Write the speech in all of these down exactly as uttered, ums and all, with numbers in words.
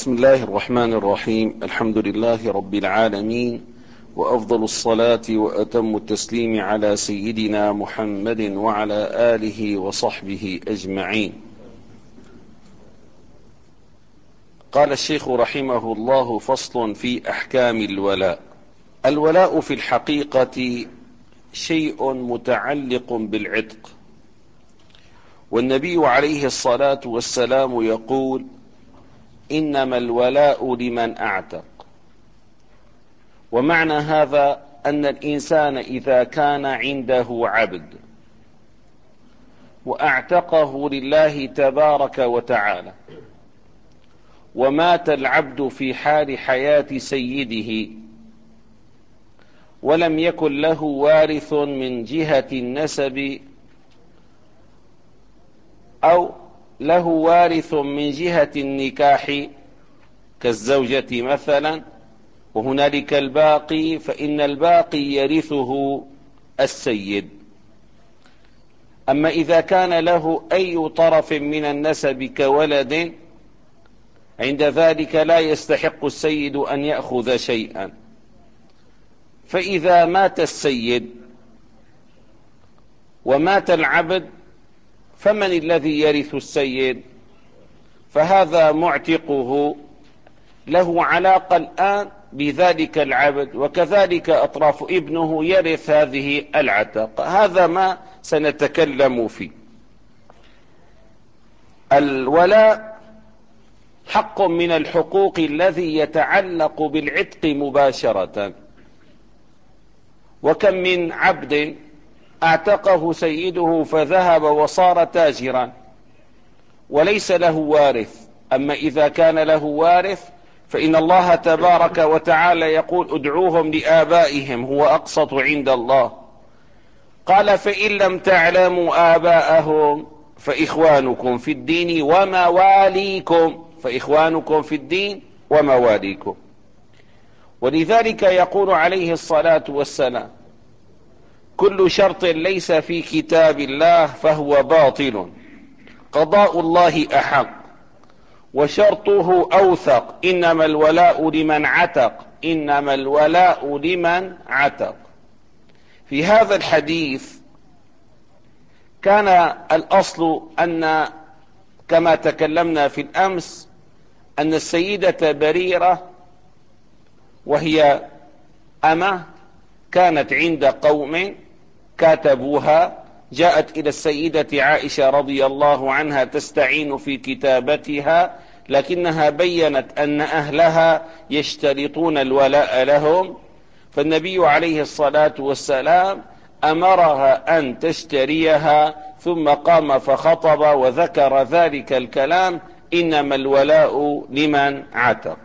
بسم الله الرحمن الرحيم. الحمد لله رب العالمين، وأفضل الصلاة وأتم التسليم على سيدنا محمد وعلى آله وصحبه أجمعين. قال الشيخ رحمه الله: فصل في أحكام الولاء. الولاء في الحقيقة شيء متعلق بالعتق، والنبي عليه الصلاة والسلام يقول: إنما الولاء لمن أعتق. ومعنى هذا أن الإنسان إذا كان عنده عبد وأعتقه لله تبارك وتعالى، ومات العبد في حال حياة سيده، ولم يكن له وارث من جهة النسب أو له وارث من جهة النكاح كالزوجة مثلا، وهنالك الباقي، فإن الباقي يرثه السيد. أما إذا كان له أي طرف من النسب كولد، عند ذلك لا يستحق السيد أن يأخذ شيئا. فإذا مات السيد ومات العبد، فمن الذي يرث السيد؟ فهذا معتقه له علاقة الآن بذلك العبد، وكذلك أطراف ابنه يرث هذه العتق. هذا ما سنتكلم فيه. الولاء حق من الحقوق الذي يتعلق بالعتق مباشرة. وكم من عبد اعتقه سيده فذهب وصار تاجرا وليس له وارث. أما إذا كان له وارث فإن الله تبارك وتعالى يقول: ادعوهم لآبائهم هو أقسط عند الله. قال: فإن لم تعلموا آباءهم فإخوانكم في الدين ومواليكم. فإخوانكم في الدين ومواليكم. ولذلك يقول عليه الصلاة والسلام: كل شرط ليس في كتاب الله فهو باطل، قضاء الله أحق وشرطه أوثق، إنما الولاء لمن عتق. إنما الولاء لمن عتق. في هذا الحديث كان الأصل أن، كما تكلمنا في الأمس، أن السيدة بريرة وهي أمة كانت عند قوم كاتبوها، جاءت إلى السيدة عائشة رضي الله عنها تستعين في كتابتها، لكنها بيّنت أن أهلها يشترطون الولاء لهم، فالنبي عليه الصلاة والسلام أمرها أن تشتريها، ثم قام فخطب وذكر ذلك الكلام: إنما الولاء لمن عتق.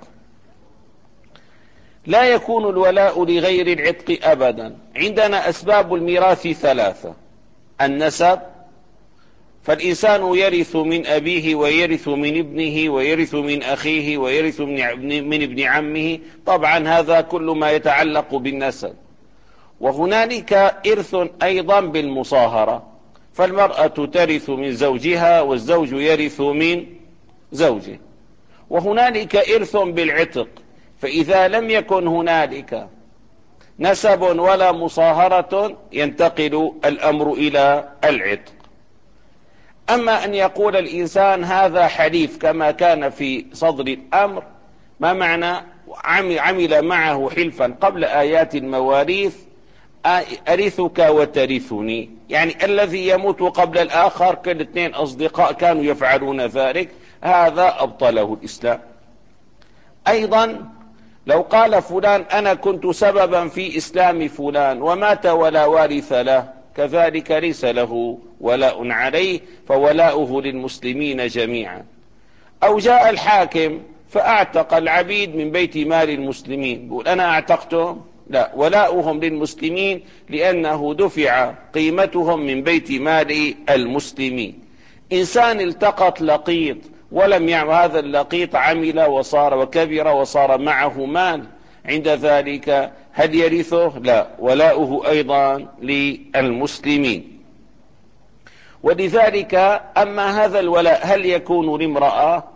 لا يكون الولاء لغير العتق أبدا. عندنا أسباب الميراث ثلاثة: النسب، فالإنسان يرث من أبيه ويرث من ابنه ويرث من أخيه ويرث من ابن عمه، طبعا هذا كل ما يتعلق بالنسب. وهنالك إرث أيضا بالمصاهرة، فالمرأة ترث من زوجها والزوج يرث من زوجه. وهنالك إرث بالعتق، فإذا لم يكن هنالك نسب ولا مصاهرة ينتقل الأمر إلى العتق. أما أن يقول الإنسان هذا حليف كما كان في صدر الأمر، ما معنى عمل معه حلفا قبل آيات المواريث: أرثك وترثني، يعني الذي يموت قبل الآخر، كالاثنين أصدقاء كانوا يفعلون ذلك، هذا أبطله الإسلام. أيضا لو قال فلان: أنا كنت سببا في إسلام فلان ومات ولا وارث له، كذلك ليس له ولاء عليه، فولاؤه للمسلمين جميعا. أو جاء الحاكم فأعتق العبيد من بيت مال المسلمين، يقول: أنا أعتقتهم، لا، ولاؤهم للمسلمين لأنه دفع قيمتهم من بيت مال المسلمين. إنسان التقط لقيط ولم يعمل، هذا اللقيط عمل وصار وكبر وصار معه مال، عند ذلك هل يرثه؟ لا، ولاؤه أيضا للمسلمين. ولذلك أما هذا الولاء هل يكون لامرأة؟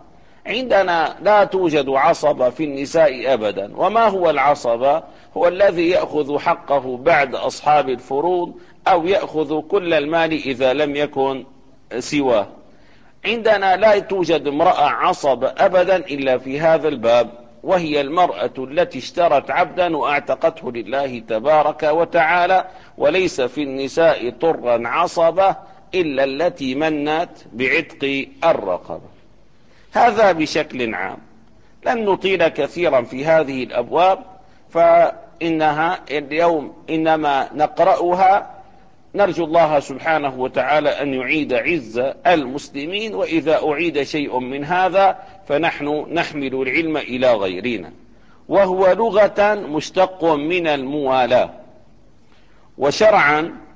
عندنا لا توجد عصبة في النساء أبدا. وما هو العصبة؟ هو الذي يأخذ حقه بعد أصحاب الفروض أو يأخذ كل المال إذا لم يكن سواه. عندنا لا توجد امرأة عصبة أبدا إلا في هذا الباب، وهي المرأة التي اشترت عبدا وأعتقته لله تبارك وتعالى. وليس في النساء طرا عصبة إلا التي منت بعتق الرقبة. هذا بشكل عام. لن نطيل كثيرا في هذه الأبواب، فإنها اليوم إنما نقرأها. نرجو الله سبحانه وتعالى أن يعيد عز المسلمين، وإذا أعيد شيء من هذا فنحن نحمل العلم إلى غيرنا. وهو لغة مشتق من الموالاة، وشرعا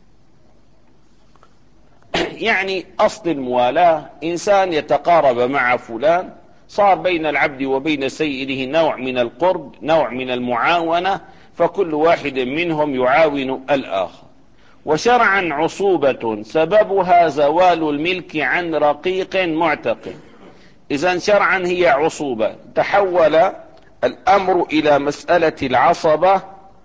يعني أصل الموالاة إنسان يتقارب مع فلان، صار بين العبد وبين سيده نوع من القرب، نوع من المعاونة، فكل واحد منهم يعاون الآخر. وشرعا عصوبة سببها زوال الملك عن رقيق معتق. إذن شرعا هي عصوبة، تحول الأمر إلى مسألة العصبة.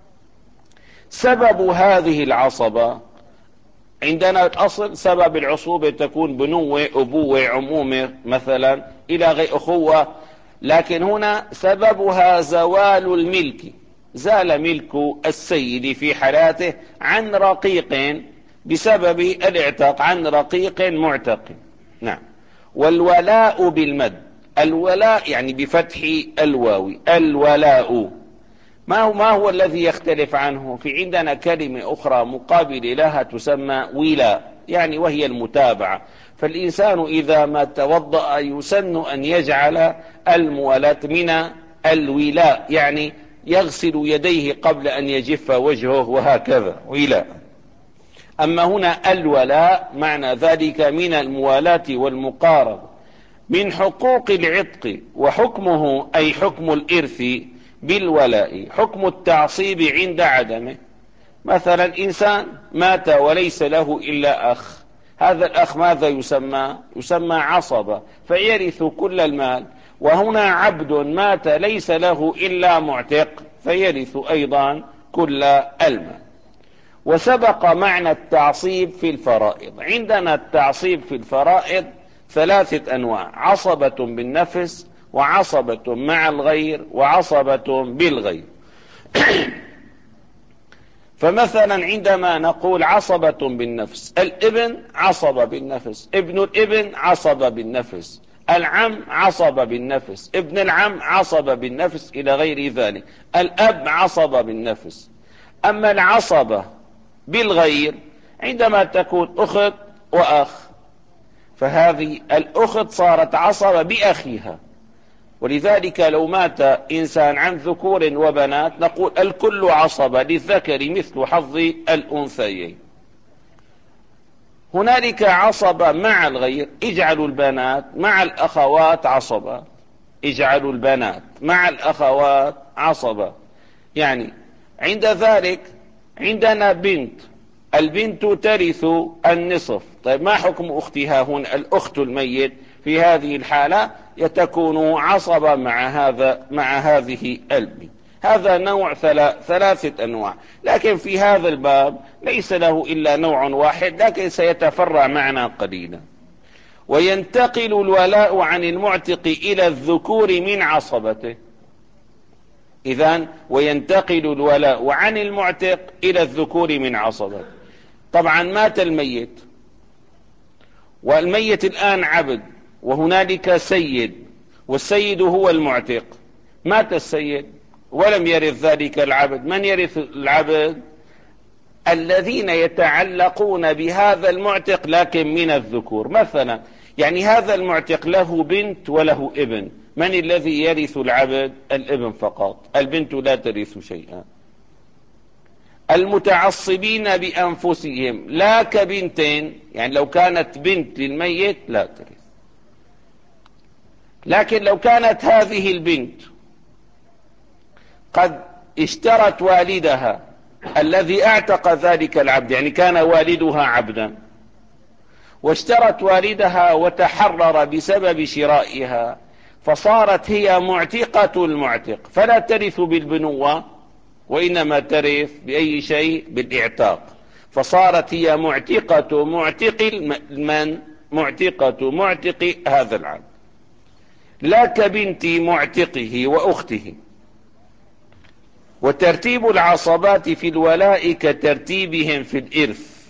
سبب هذه العصبة عندنا الأصل سبب العصوبة تكون بنوة، أبوة، عمومة مثلا إلى غير أخوة، لكن هنا سببها زوال الملك، زال ملك السيد في حياته عن رقيق بسبب الاعتاق عن رقيق معتق. نعم. والولاء بالمد، الولاء يعني بفتح الواو، الولاء ما هو, ما هو الذي يختلف عنه؟ في عندنا كلمة أخرى مقابل لها تسمى ولاء، يعني وهي المتابعة. فالإنسان إذا ما توضأ يسن أن يجعل الموالاة من الولاء، يعني يغسل يديه قبل أن يجف وجهه وهكذا ولاء. أما هنا الولاء معنى ذلك من الموالاة والمقاربة. من حقوق العتق وحكمه أي حكم الإرث بالولاء حكم التعصيب عند عدمه. مثلا إنسان مات وليس له إلا أخ، هذا الأخ ماذا يسمى؟ يسمى عصبة، فيرث كل المال. وهنا عبد مات ليس له إلا معتق، فيرث أيضا كل المال. وسبق معنى التعصيب في الفرائض. عندنا التعصيب في الفرائض ثلاثة أنواع: عصبة بالنفس، وعصبة مع الغير، وعصبة بالغير. فمثلا عندما نقول عصبة بالنفس، الابن عصبة بالنفس، ابن الابن عصبة بالنفس، العم عصبة بالنفس، ابن العم عصبة بالنفس إلى غير ذلك، الأب عصبة بالنفس. أما العصبة بالغير عندما تكون أخت وأخ، فهذه الأخت صارت عصبة بأخيها. ولذلك لو مات إنسان عن ذكور وبنات نقول الكل عصبة، للذكر مثل حظ الأنثيين. هنالك عصبة مع الغير، اجعلوا البنات مع الأخوات عصبة، اجعلوا البنات مع الأخوات عصبة. يعني عند ذلك عندنا بنت، البنت ترث النصف. طيب ما حكم أختها هنا؟ الأخت الميت في هذه الحالة يتكون عصبة مع هذا مع هذه البنت. هذا نوع ثلاثة أنواع، لكن في هذا الباب ليس له إلا نوع واحد، لكن سيتفرع معنا قليلا. وينتقل الولاء عن المعتق إلى الذكور من عصبته. إذن وينتقل الولاء عن المعتق إلى الذكور من عصبته. طبعا مات الميت، والميت الآن عبد، وهنالك سيد، والسيد هو المعتق. مات السيد ولم يرث ذلك العبد، من يرث العبد؟ الذين يتعلقون بهذا المعتق لكن من الذكور. مثلا يعني هذا المعتق له بنت وله ابن، من الذي يرث العبد؟ الابن فقط، البنت لا ترث شيئا. المتعصبين بأنفسهم لا كبنتين، يعني لو كانت بنت للميت لا ترث، لكن لو كانت هذه البنت قد اشترت والدها الذي اعتق ذلك العبد، يعني كان والدها عبدا، واشترت والدها وتحرر بسبب شرائها، فصارت هي معتقة المعتق، فلا ترث بالبنوة وإنما ترث بأي شيء؟ بالإعتاق. فصارت هي معتقة معتق من معتقة معتق هذا العبد، لا كبنت معتقه وأخته. وترتيب العصبات في الولاء كترتيبهم في الإرث،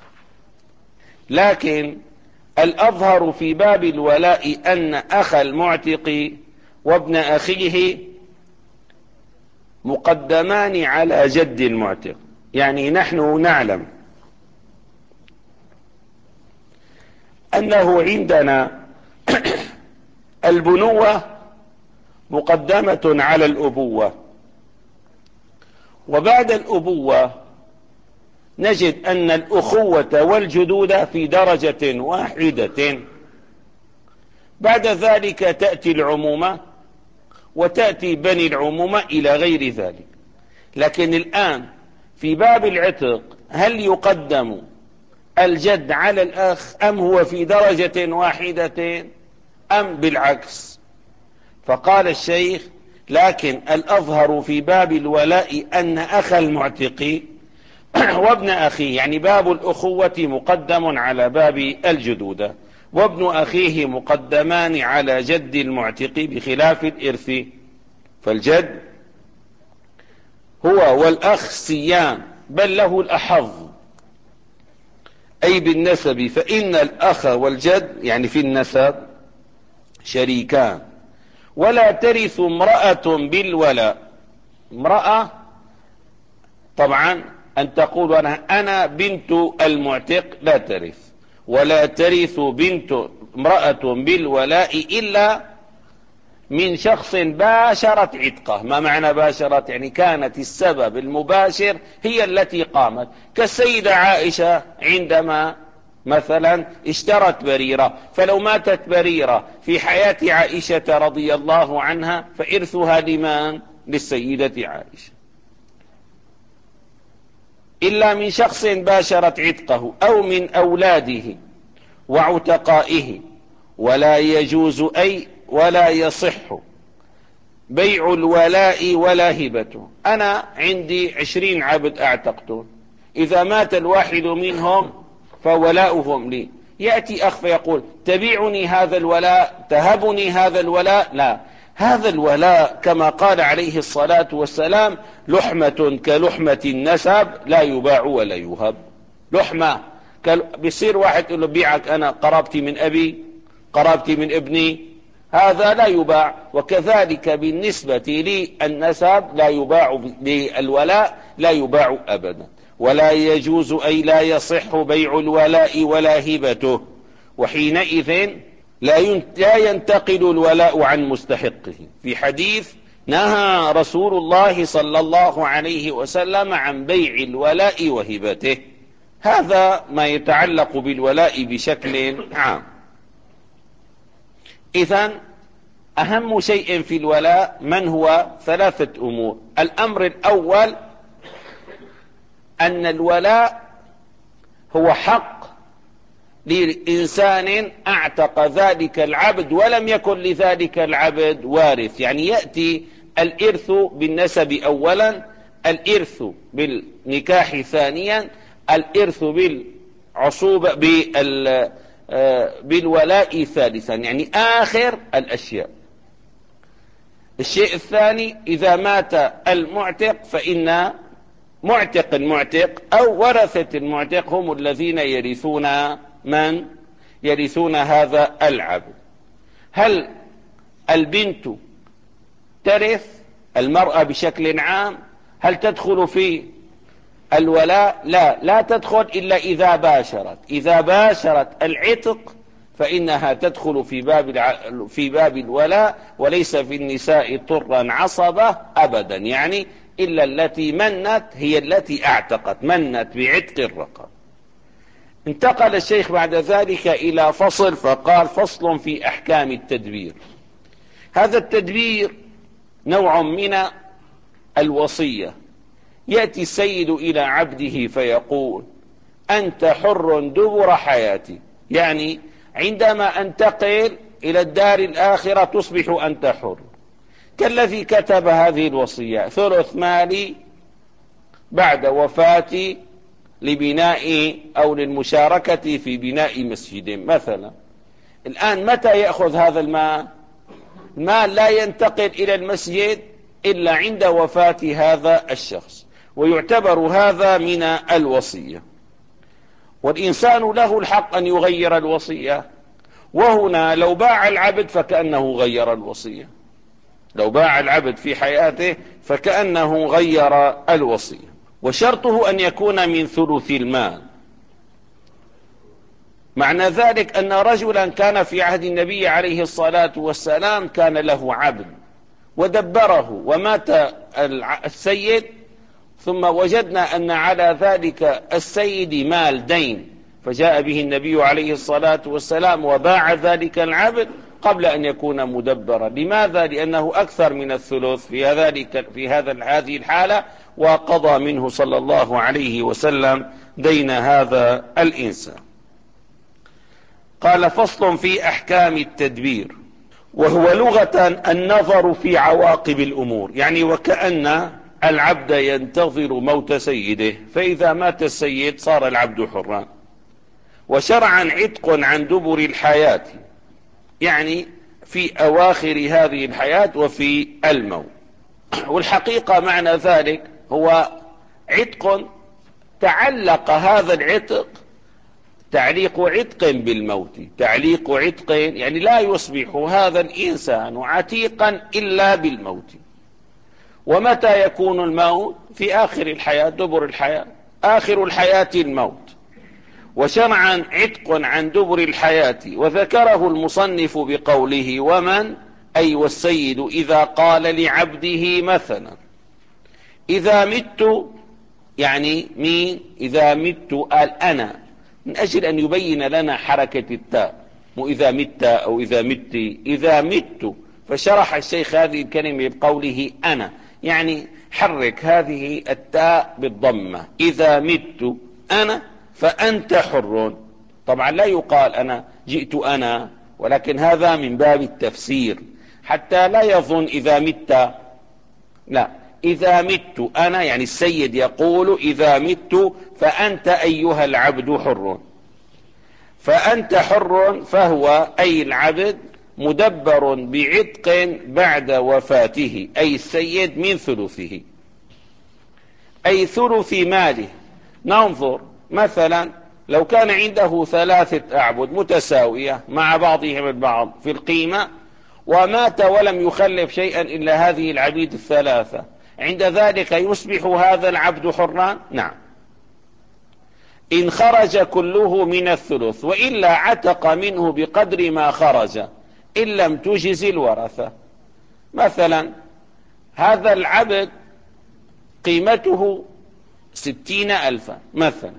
لكن الأظهر في باب الولاء أن أخ المعتق وابن أخيه مقدمان على جد المعتق. يعني نحن نعلم أنه عندنا البنوة مقدمة على الأبوة، وبعد الأبوة نجد أن الأخوة والجدود في درجة واحدة. بعد ذلك تأتي العمومة وتأتي بني العمومة إلى غير ذلك. لكن الآن في باب العتق هل يقدم الجد على الأخ أم هو في درجة واحدة أم بالعكس؟ فقال الشيخ: لكن الأظهر في باب الولاء أن أخ المعتق وابن أخيه، يعني باب الأخوة مقدم على باب الجدودة، وابن أخيه مقدمان على جد المعتق بخلاف الإرث. فالجد هو والأخ سيان، بل له الأحظ أي بالنسب، فإن الأخ والجد يعني في النسب شريكان. ولا ترث امرأة بالولاء. امرأة طبعا أن تقول أنا, أنا بنت المعتق لا ترث. ولا ترث بنت امرأة بالولاء إلا من شخص باشرت عتقه. ما معنى باشرت؟ يعني كانت السبب المباشر هي التي قامت، كالسيدة عائشة عندما مثلا اشترت بريرة، فلو ماتت بريرة في حياة عائشة رضي الله عنها فإرثها لمن؟ للسيدة عائشة. إلا من شخص باشرت عتقه أو من أولاده وعتقائه. ولا يجوز أي ولا يصح بيع الولاء ولا هبته. أنا عندي عشرين عبد أعتقتهم، إذا مات الواحد منهم فولاؤهم لي. يأتي أخ فيقول: تبيعني هذا الولاء، تهبني هذا الولاء. لا، هذا الولاء كما قال عليه الصلاة والسلام: لحمة كلحمة النسب لا يباع ولا يهب. لحمة بيصير واحد يقول له: بيعك أنا قرابتي من أبي، قرابتي من ابني، هذا لا يباع. وكذلك بالنسبة للنسب لا يباع، للولاء لا يباع أبدا. ولا يجوز أي لا يصح بيع الولاء ولا هبته، وحينئذ لا ينتقل الولاء عن مستحقه. في حديث نهى رسول الله صلى الله عليه وسلم عن بيع الولاء وهبته. هذا ما يتعلق بالولاء بشكل عام. إذن أهم شيء في الولاء من هو؟ ثلاثة أمور. الأمر الأول أن الولاء هو حق لإنسان أعتق ذلك العبد ولم يكن لذلك العبد وارث. يعني يأتي الإرث بالنسب أولا، الإرث بالنكاح ثانيا، الإرث بالعصوبة بال بالولاء ثالثا، يعني آخر الأشياء. الشيء الثاني: إذا مات المعتق فإن معتق المعتق أو ورثة المعتق هم الذين يرثون من؟ يرثون هذا العبد. هل البنت ترث؟ المرأة بشكل عام هل تدخل في الولاء؟ لا، لا تدخل إلا إذا باشرت. إذا باشرت العتق فإنها تدخل في باب الع... في باب الولاء، وليس في النساء طرا عصبة أبدا، يعني إلا التي منت هي التي اعتقت، منت بعتق الرقب. انتقل الشيخ بعد ذلك إلى فصل، فقال: فصل في أحكام التدبير. هذا التدبير نوع من الوصية. يأتي السيد إلى عبده فيقول: أنت حر دبر حياتي، يعني عندما أنتقل إلى الدار الآخرة تصبح أنت حر، كالذي كتب هذه الوصية: ثلث مالي بعد وفاتي لبناء أو للمشاركة في بناء مسجد مثلا. الآن متى يأخذ هذا المال؟ المال لا ينتقل إلى المسجد إلا عند وفاة هذا الشخص، ويعتبر هذا من الوصية. والإنسان له الحق أن يغير الوصية، وهنا لو باع العبد فكأنه غير الوصية، لو باع العبد في حياته فكأنه غير الوصية. وشرطه أن يكون من ثلث المال. معنى ذلك أن رجلا كان في عهد النبي عليه الصلاة والسلام كان له عبد ودبره، ومات السيد، ثم وجدنا أن على ذلك السيد مال دين، فجاء به النبي عليه الصلاة والسلام وباع ذلك العبد قبل أن يكون مدبرا. لماذا؟ لأنه أكثر من الثلث في ذلك في هذا هذه الحالة، وقضى منه صلى الله عليه وسلم دين هذا الإنسان. قال: فصل في أحكام التدبير. وهو لغة النظر في عواقب الأمور، يعني وكأن العبد ينتظر موت سيده، فإذا مات السيد صار العبد حرا. وشرعا عتق عن دبر الحياة، يعني في أواخر هذه الحياة وفي الموت. والحقيقة معنى ذلك هو عتق تعلق هذا العتق تعليق عتق بالموت، تعليق عتق يعني لا يصبح هذا الإنسان عتيقا إلا بالموت. ومتى يكون الموت؟ في آخر الحياة، دبر الحياة، آخر الحياة الموت. وشرعا عتق عن دبر الحياة، وذكره المصنف بقوله: ومن أي والسيد إذا قال لعبده مثلا: إذا مت، يعني مين؟ إذا مت قال أنا، من أجل أن يبين لنا حركة التاء، مو إذا مت أو إذا مت، إذا مت. فشرح الشيخ هذه الكلمة بقوله أنا، يعني حرك هذه التاء بالضمة: إذا مت أنا فأنت حر. طبعا لا يقال أنا جئت أنا، ولكن هذا من باب التفسير حتى لا يظن إذا مت، لا، إذا مت أنا يعني السيد يقول: إذا مت فأنت أيها العبد حر. فأنت حر، فهو أي العبد مدبر بعتق بعد وفاته، أي السيد من ثلثه، أي ثلث ماله. ننظر مثلا لو كان عنده ثلاثة أعبد متساوية مع بعضهم البعض في القيمة، ومات ولم يخلف شيئا إلا هذه العبيد الثلاثة، عند ذلك يصبح هذا العبد حرا؟ نعم، إن خرج كله من الثلث، وإلا عتق منه بقدر ما خرج إن لم تجز الورثة. مثلا هذا العبد قيمته ستين ألفا مثلا،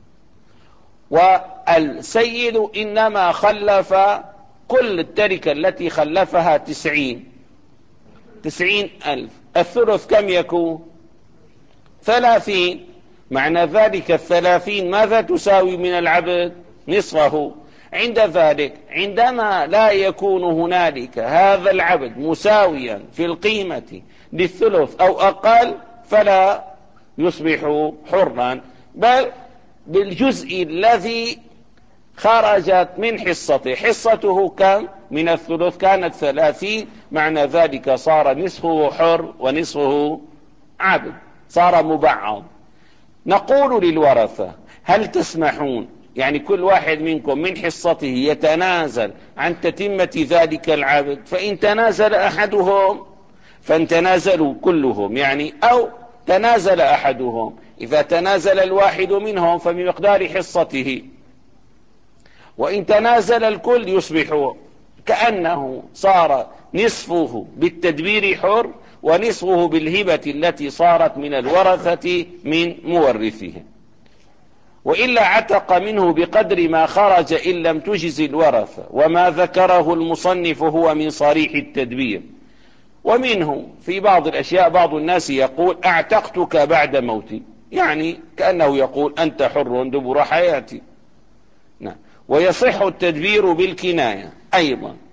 والسيد إنما خلف كل التركة التي خلفها تسعين تسعين ألف، الثلث كم يكون؟ ثلاثين. معنى ذلك الثلاثين ماذا تساوي من العبد؟ نصفه. عند ذلك عندما لا يكون هنالك هذا العبد مساويا في القيمة للثلث أو أقل، فلا يصبح حرا، بل بالجزء الذي خرجت من حصته. حصته كم من الثلث؟ كانت ثلاثين، معنى ذلك صار نصفه حر ونصفه عبد، صار مبعض. نقول للورثة: هل تسمحون، يعني كل واحد منكم من حصته يتنازل عن تتمة ذلك العبد؟ فإن تنازل أحدهم فانتنازلوا كلهم، يعني أو تنازل أحدهم، إذا تنازل الواحد منهم فبمقدار حصته، وإن تنازل الكل يصبح كأنه صار نصفه بالتدبير حر، ونصفه بالهبة التي صارت من الورثة من مورثه. وإلا عتق منه بقدر ما خرج إن لم تجز الورثة. وما ذكره المصنف هو من صريح التدبير. ومنه في بعض الأشياء بعض الناس يقول: اعتقتك بعد موتي، يعني كأنه يقول أنت حر دبر حياتي. نعم. ويصح التدبير بالكناية أيضا،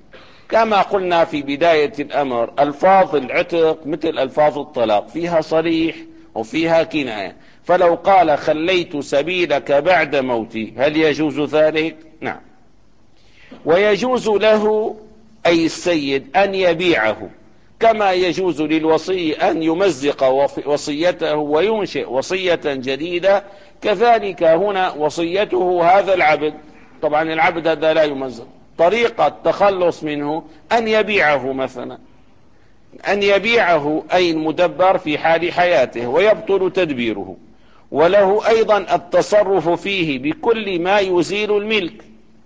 كما قلنا في بداية الأمر، ألفاظ العتق مثل ألفاظ الطلاق فيها صريح وفيها كناية. فلو قال خليت سبيلك بعد موتي، هل يجوز ذلك؟ نعم. ويجوز له أي السيد أن يبيعه، كما يجوز للوصي أن يمزق وصيته وينشئ وصية جديدة. كذلك هنا وصيته هذا العبد، طبعا العبد هذا لا يمزق، طريقة التخلص منه أن يبيعه مثلا، أن يبيعه أي المدبر في حال حياته ويبطل تدبيره. وله أيضا التصرف فيه بكل ما يزيل الملك.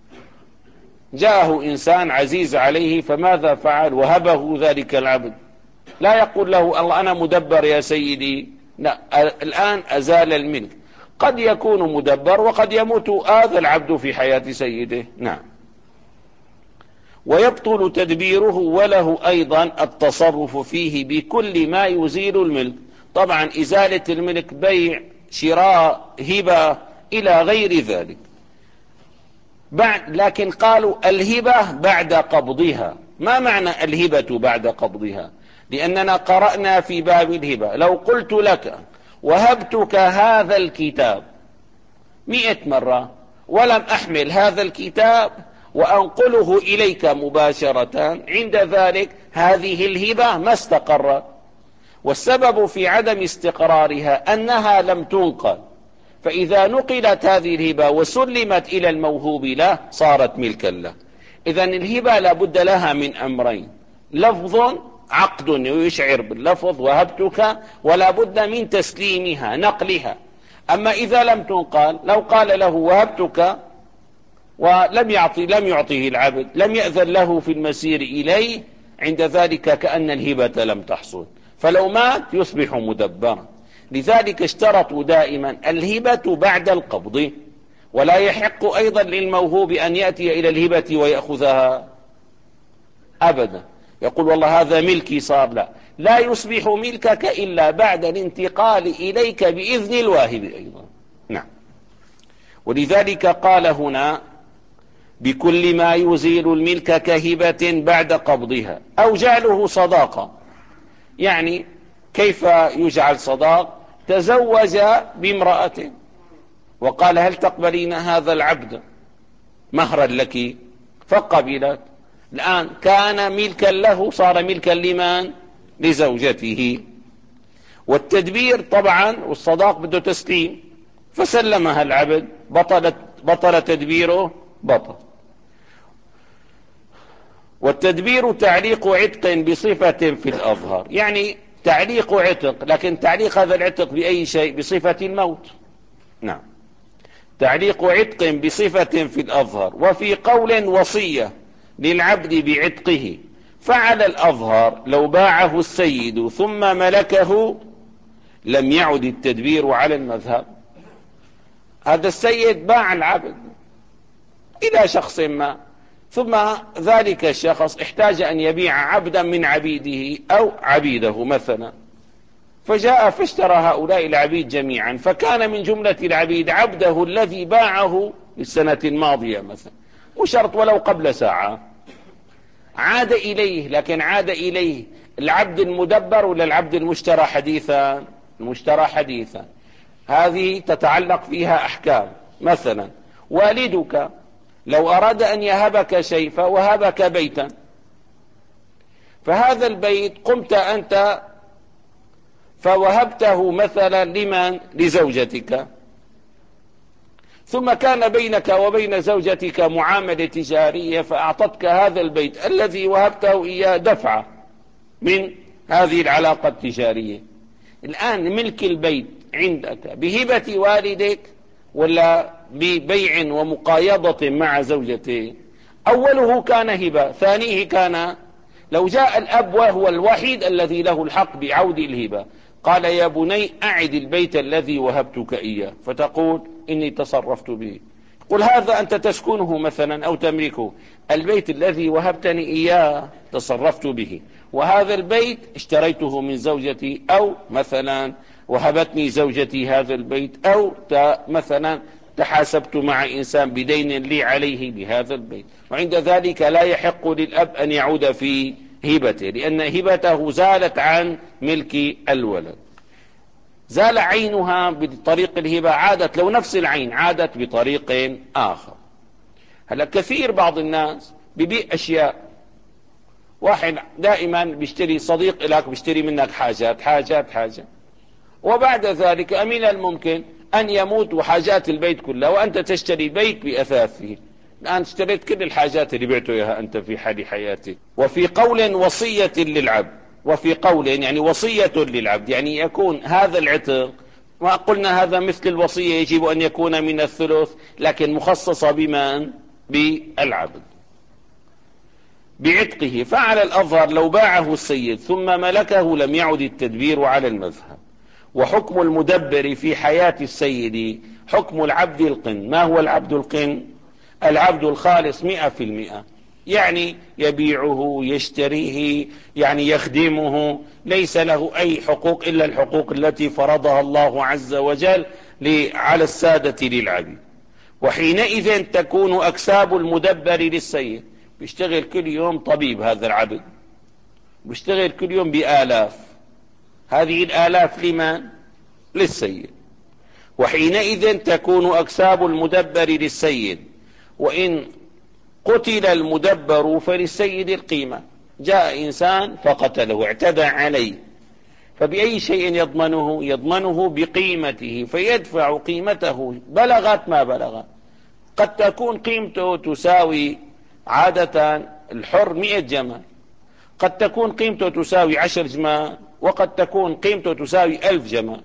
جاءه إنسان عزيز عليه فماذا فعل؟ وهبه ذلك العبد، لا يقول له الله أنا مدبر يا سيدي، لا، الآن أزال الملك. قد يكون مدبر وقد يموت هذا العبد في حياة سيده. نعم. ويبطل تدبيره، وله أيضا التصرف فيه بكل ما يزيل الملك. طبعا إزالة الملك بيع، شراء، هبة، إلى غير ذلك. بعد لكن قالوا الهبة بعد قبضها. ما معنى الهبة بعد قبضها؟ لأننا قرأنا في باب الهبة لو قلت لك وهبتك هذا الكتاب مئة مرة ولم أحمل هذا الكتاب وأنقله إليك مباشرة، عند ذلك هذه الهبة ما استقرت، والسبب في عدم استقرارها أنها لم تنقل. فإذا نقلت هذه الهبة وسلمت إلى الموهوب له صارت ملكا له. إذن الهبة لابد لها من أمرين: لفظ، عقد يشعر باللفظ وهبتك، ولا بد من تسليمها، نقلها. أما إذا لم تنقل، لو قال له وهبتك ولم يعطي لم يعطيه العبد، لم يأذن له في المسير إليه، عند ذلك كأن الهبة لم تحصل، فلو مات يصبح مدبرا. لذلك اشترطوا دائما الهبة بعد القبض، ولا يحق أيضا للموهوب أن يأتي إلى الهبة ويأخذها أبدا، يقول والله هذا ملكي صار، لا لا يصبح ملكك إلا بعد الانتقال إليك بإذن الواهب أيضا. نعم. ولذلك قال هنا بكل ما يزيل الملك كهبة بعد قبضها، أو جعله صداقة. يعني كيف يجعل صداق؟ تزوج بامرأة وقال هل تقبلين هذا العبد مهرا لك؟ فقبلت. الآن كان ملكا له، صار ملكا لمن؟ لزوجته. والتدبير طبعا والصداق بده تسليم، فسلمها العبد، بطلت بطل تدبيره، بطل. والتدبير تعليق عتق بصفة في الأظهر، يعني تعليق عتق، لكن تعليق هذا العتق بأي شيء؟ بصفة الموت. نعم. تعليق عتق بصفة في الأظهر. وفي قول وصية للعبد بعتقه، فعل الأظهر لو باعه السيد ثم ملكه لم يعد التدبير على المذهب. هذا السيد باع العبد إلى شخص ما، ثم ذلك الشخص احتاج أن يبيع عبدا من عبيده أو عبيده مثلا، فجاء فاشترى هؤلاء العبيد جميعا، فكان من جملة العبيد عبده الذي باعه السنة الماضية مثلا، وشرط ولو قبل ساعة. عاد إليه، لكن عاد إليه العبد المدبر ولا العبد المشترى حديثا؟ المشترى حديثا. هذه تتعلق فيها أحكام. مثلا والدك لو أراد أن يهبك شيء فوهبك بيتا، فهذا البيت قمت أنت فوهبته مثلا لمن؟ لزوجتك، ثم كان بينك وبين زوجتك معاملة تجارية، فأعطتك هذا البيت الذي وهبته إياه دفعة من هذه العلاقة التجارية. الآن ملك البيت عندك بهبة والدك ولا ببيع ومقايضة مع زوجته؟ أوله كان هبة، ثانيه كان، لو جاء الأب وهو الوحيد الذي له الحق بعود الهبة قال يا بني أعد البيت الذي وهبتك إياه، فتقول إني تصرفت به، قل هذا أنت تسكنه مثلا أو تملكه، البيت الذي وهبتني إياه تصرفت به، وهذا البيت اشتريته من زوجتي، أو مثلا وهبتني زوجتي هذا البيت، أو مثلا تحاسبت مع إنسان بدين لي عليه بهذا البيت، وعند ذلك لا يحق للأب أن يعود في هبته، لأن هبته زالت عن ملك الولد، زال عينها بطريق الهبة، عادت لو نفس العين عادت بطريق آخر. هلا كثير بعض الناس ببيع أشياء، واحد دائما بيشتري، صديق لك بيشتري منك حاجات حاجات حاجات، وبعد ذلك من الممكن أن يموت وحاجات البيت كلها وأنت تشتري بيت بأثاثه. الآن اشتريت كل الحاجات اللي بعته إياها أنت في حال حياتك. وفي قول وصية للعبد، وفي قول يعني وصية للعبد، يعني يكون هذا العتق، ما قلنا هذا مثل الوصية يجب أن يكون من الثلث، لكن مخصصة بمن؟ بالعبد بعتقه. فعلى الأظهر لو باعه السيد ثم ملكه لم يعد التدبير على المذهب. وحكم المدبر في حياة السيد حكم العبد القن. ما هو العبد القن؟ العبد الخالص مئة في المئة، يعني يبيعه يشتريه يعني يخدمه، ليس له أي حقوق إلا الحقوق التي فرضها الله عز وجل على السادة للعبيد. وحينئذ تكون أكساب المدبر للسيد، بيشتغل كل يوم طبيب هذا العبد، بيشتغل كل يوم بآلاف، هذه الآلاف لمن؟ للسيد. وحينئذ تكون أكساب المدبر للسيد، وإن قتل المدبر فللسيد القيمة. جاء إنسان فقتله اعتدى عليه، فبأي شيء يضمنه؟ يضمنه بقيمته، فيدفع قيمته بلغت ما بلغت. قد تكون قيمته تساوي عادة الحر مئة جمل، قد تكون قيمته تساوي عشر جمال، وقد تكون قيمته تساوي ألف جمال.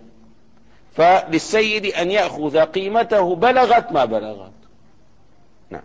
فللسيد أن يأخذ قيمته بلغت ما بلغت. نعم.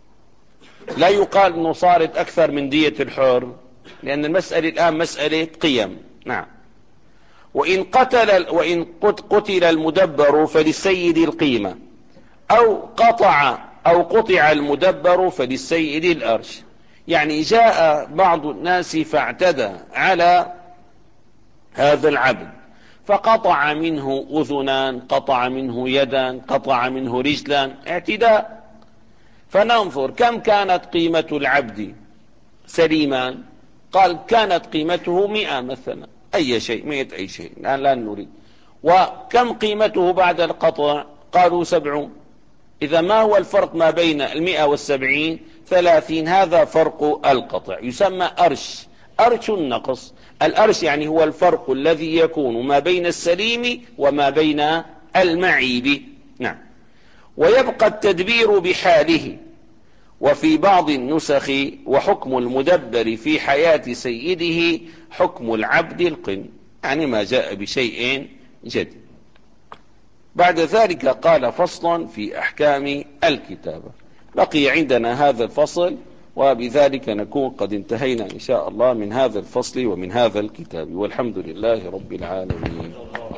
لا يقال أنه صارت أكثر من دية الحر، لأن المسألة الآن مسألة قيم. نعم. وإن قتل وإن قتل المدبر فللسيد القيمة، أو قطع أو قطع المدبر فللسيد الأرش. يعني جاء بعض الناس فاعتدى على هذا العبد، فقطع منه أذنان، قطع منه يدا، قطع منه رجلا، اعتداء. فننظر كم كانت قيمة العبد سليما، قال كانت قيمته مئة مثلا، أي شيء، مئة أي شيء، الآن لا نريد. وكم قيمته بعد القطع؟ قالوا سبعون. إذا ما هو الفرق ما بين المئة والسبعين؟ ثلاثين. هذا فرق القطع، يسمى أرش. أرش النقص. الأرش يعني هو الفرق الذي يكون ما بين السليم وما بين المعيب. نعم. ويبقى التدبير بحاله. وفي بعض النسخ وحكم المدبر في حياة سيده حكم العبد القن، يعني ما جاء بشيء جديد. بعد ذلك قال فصل في أحكام الكتابة. بقي عندنا هذا الفصل، وبذلك نكون قد انتهينا إن شاء الله من هذا الفصل ومن هذا الكتاب، والحمد لله رب العالمين.